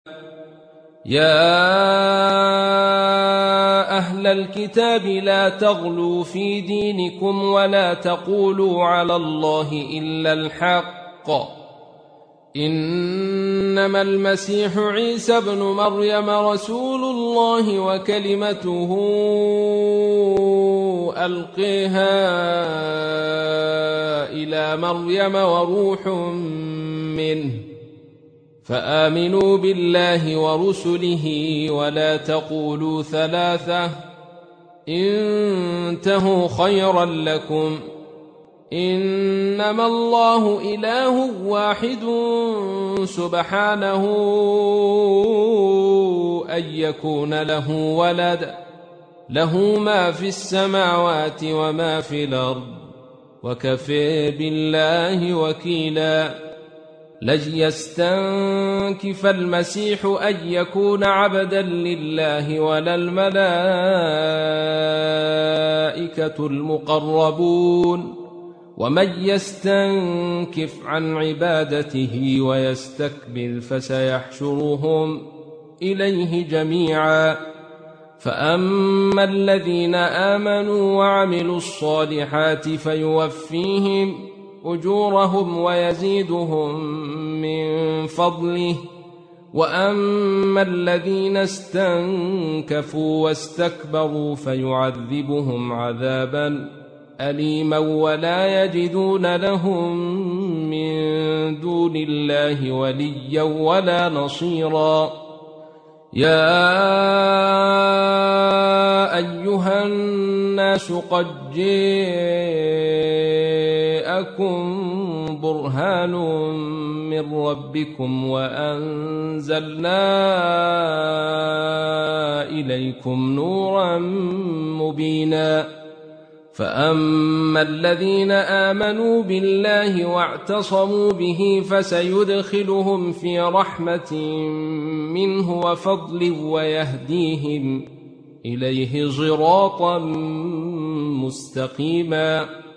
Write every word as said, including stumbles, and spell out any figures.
يا أهل الكتاب لا تغلوا في دينكم ولا تقولوا على الله إلا الحق، إنما المسيح عيسى ابن مريم رسول الله وكلمته ألقيها إلى مريم وروح منه، فآمنوا بالله ورسله ولا تقولوا ثلاثة، انتهوا خيرا لكم، إنما الله إله واحد سبحانه أن يكون له ولد، له ما في السماوات وما في الأرض، وكفى بالله وكيلا. لن يستنكف المسيح أن يكون عبدا لله ولا الملائكة المقربون، ومن يستنكف عن عبادته ويستكبر فسيحشرهم إليه جميعا. فأما الذين آمنوا وعملوا الصالحات فيوفيهم أجورهم ويزيدهم من فضله، وأما الذين استنكفوا واستكبروا فيعذبهم عذابا أليما ولا يجدون لهم من دون الله وليا ولا نصيرا. يا أيها الناس قد جاءكم برهان من ربكم وأنزلنا إليكم نورا مبينا. فأما الذين آمنوا بالله واعتصموا به فسيدخلهم في رحمة منه وفضل ويهديهم إليه صراطا مستقيما.